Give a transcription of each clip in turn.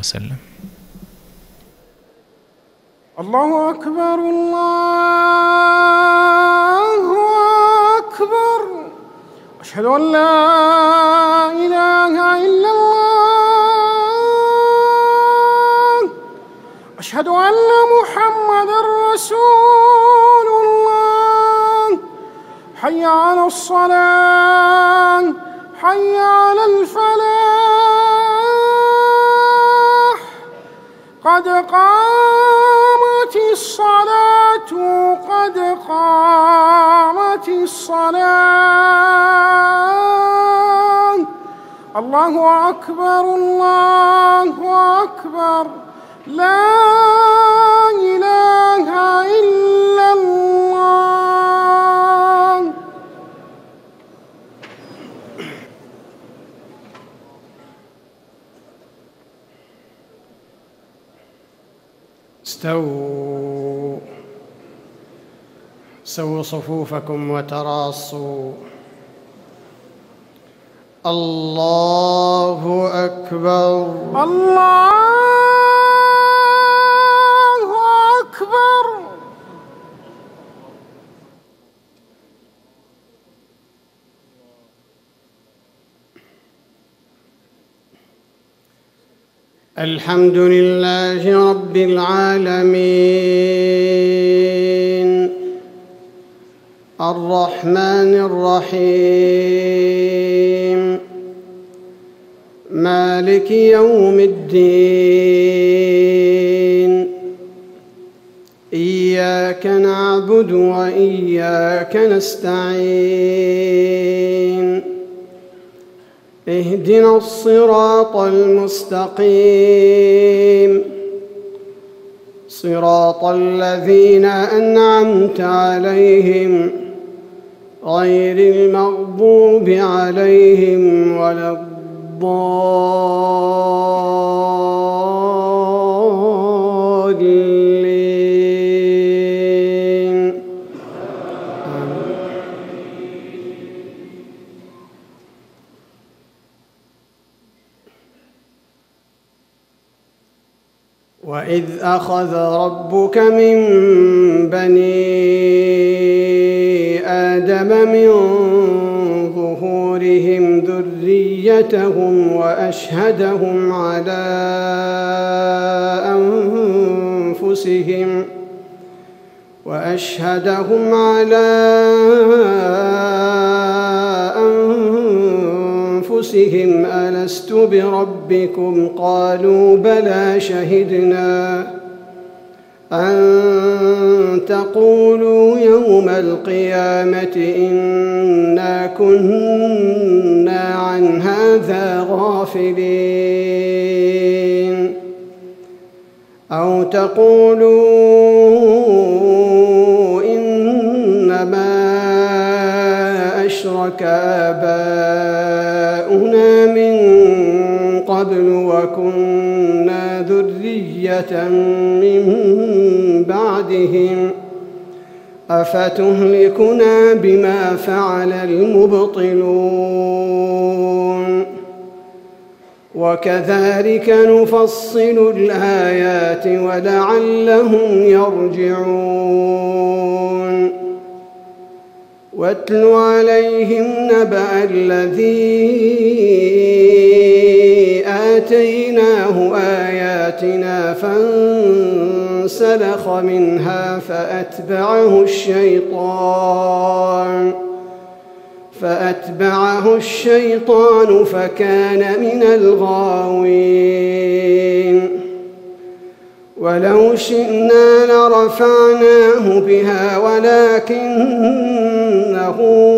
وسلم. الله أكبر الله أكبر، أشهد أن لا إله إلا الله، أشهد أن محمدًا رسول الله، حي على الصلاة حي على الفلاح، قد قامت الصلاة قد قامت الصلاة، الله أكبر الله أكبر، لا إله إلا الله. سووا صفوفكم وتراصوا. الله أكبر الله أكبر. الحمد لله رب العالمين، الرحمن الرحيم، مالك يوم الدين، إياك نعبد وإياك نستعين، اهدنا الصراط المستقيم، صراط الذين أنعمت عليهم غير المغضوب عليهم ولا الضالين. وإذ أخذ ربك من بني آدم من ظهورهم ذريتهم وأشهدهم على أنفسهم ألست بربكم قالوا بلى شهدنا أن تقولوا يوم القيامة إنا كنا عن هذا غافلين أو تقولوا إنما أشرك آباؤنا من قبل وكنا ذرية من بعدهم أفتهلكنا بما فعل المبطلون وكذلك نفصل الآيات ولعلهم يرجعون واتل عليهم نبأ الذي آتيناه آياتنا فانسلخ منها فأتبعه الشيطان فكان من الغاوين ولو شئنا لرفعناه بها ولكنه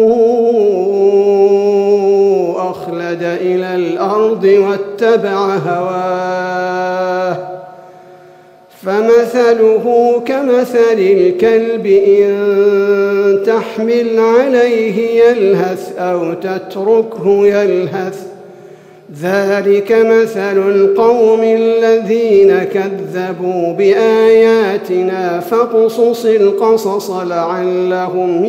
أخلد إلى الأرض واتبع هواه فمثله كمثل الكلب إن تحمل عليه يلهث أو تتركه يلهث ذلك مثل القوم الذين كذبوا بآياتنا فاقصص القصص لعلهم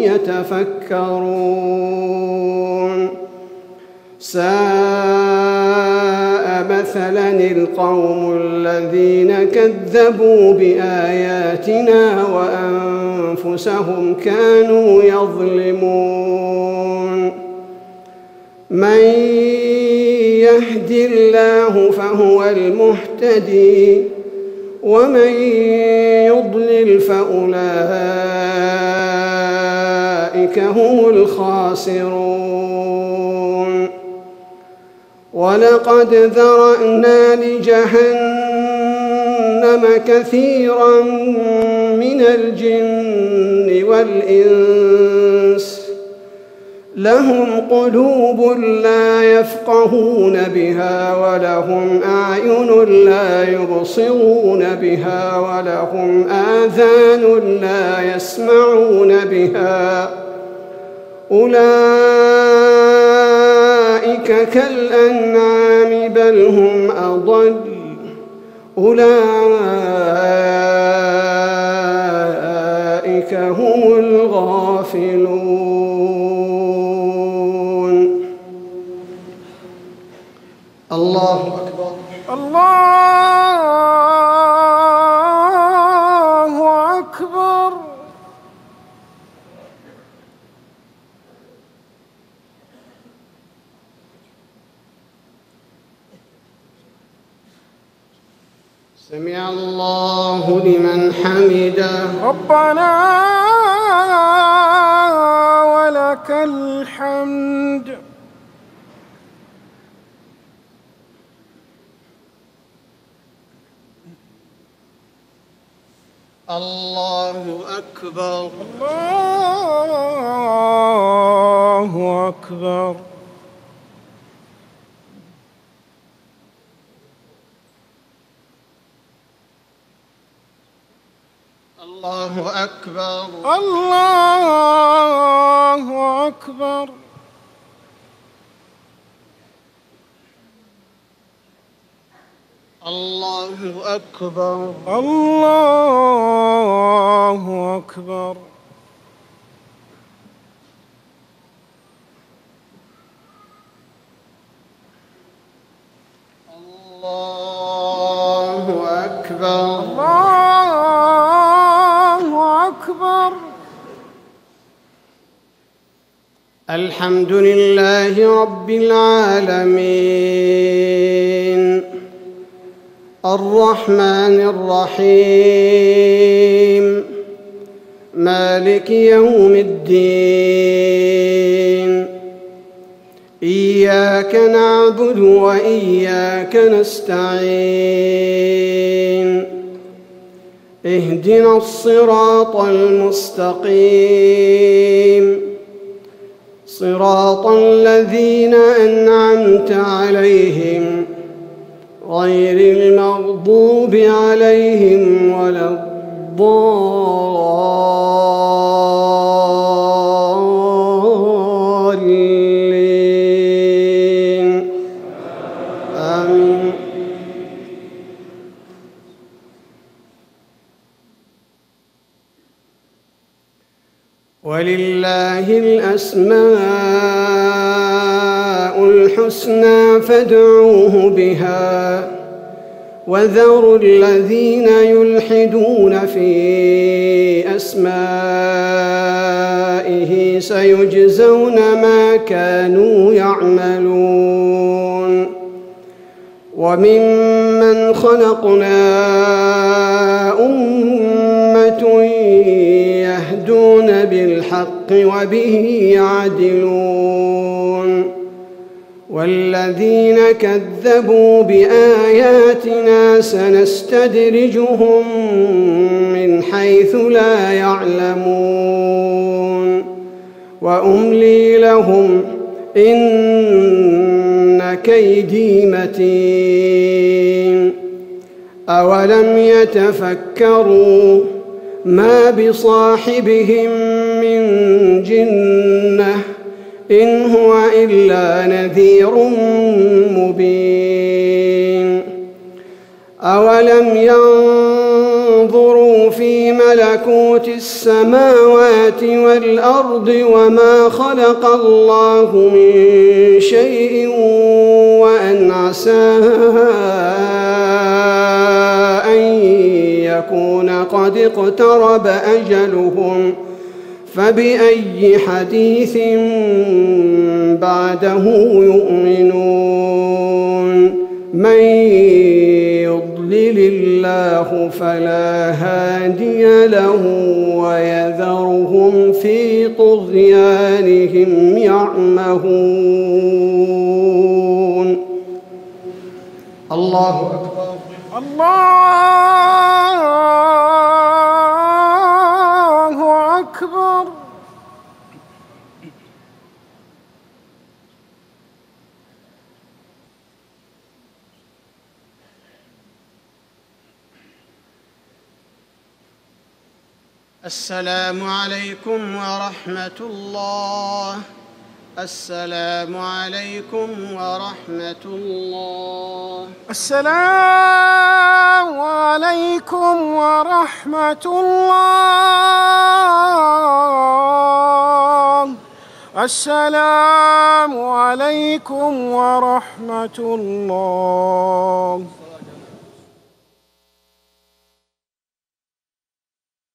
يتفكرون ساء مثلا القوم الذين كذبوا بآياتنا وأنفسهم كانوا يظلمون من يهد الله فهو المهتدي ومن يضلل فأولئك هم الخاسرون ولقد ذرأنا لجهنم كثيرا من الجن والإنس لهم قلوب لا يفقهون بها ولهم أعين لا يبصرون بها ولهم آذان لا يسمعون بها أولئك كالأنعام بل هم أضل أولئك هم الغافلون الله أكبر الله أكبر سمع الله لمن حمده ربنا ولك الحمد الله أكبر الله أكبر الله أكبر الله أكبر الله أكبر الله أكبر الله أكبر الله أكبر الحمد لله رب العالمين الرحمن الرحيم مالك يوم الدين إياك نعبد وإياك نستعين اهدنا الصراط المستقيم صراط الذين أنعمت عليهم غير المغضوب عليهم ولا الضالين آمين ولله الأسماء الحسنى فادعوه بها وذروا الذين يلحدون في أسمائه سيجزون ما كانوا يعملون وممن خلقنا أمة يهدون بالحق وبه يعدلون والذين كذبوا بآياتنا سنستدرجهم من حيث لا يعلمون وأملي لهم إن كيدي متين أولم يتفكروا ما بصاحبهم من جنة إن هو إلا نذير مبين أولم انظروا في ملكوت السماوات والأرض وما خلق الله من شيء وأن عسى أن يكون قد اقترب أجلهم فبأي حديث بعده يؤمنون من يضلل الله فلا هادي له ويذرهم في طغيانهم يعمهون. الله أكبر. الله أكبر. السلام عليكم ورحمة الله. السلام عليكم ورحمة الله. السلام عليكم ورحمة الله. السلام عليكم ورحمة الله.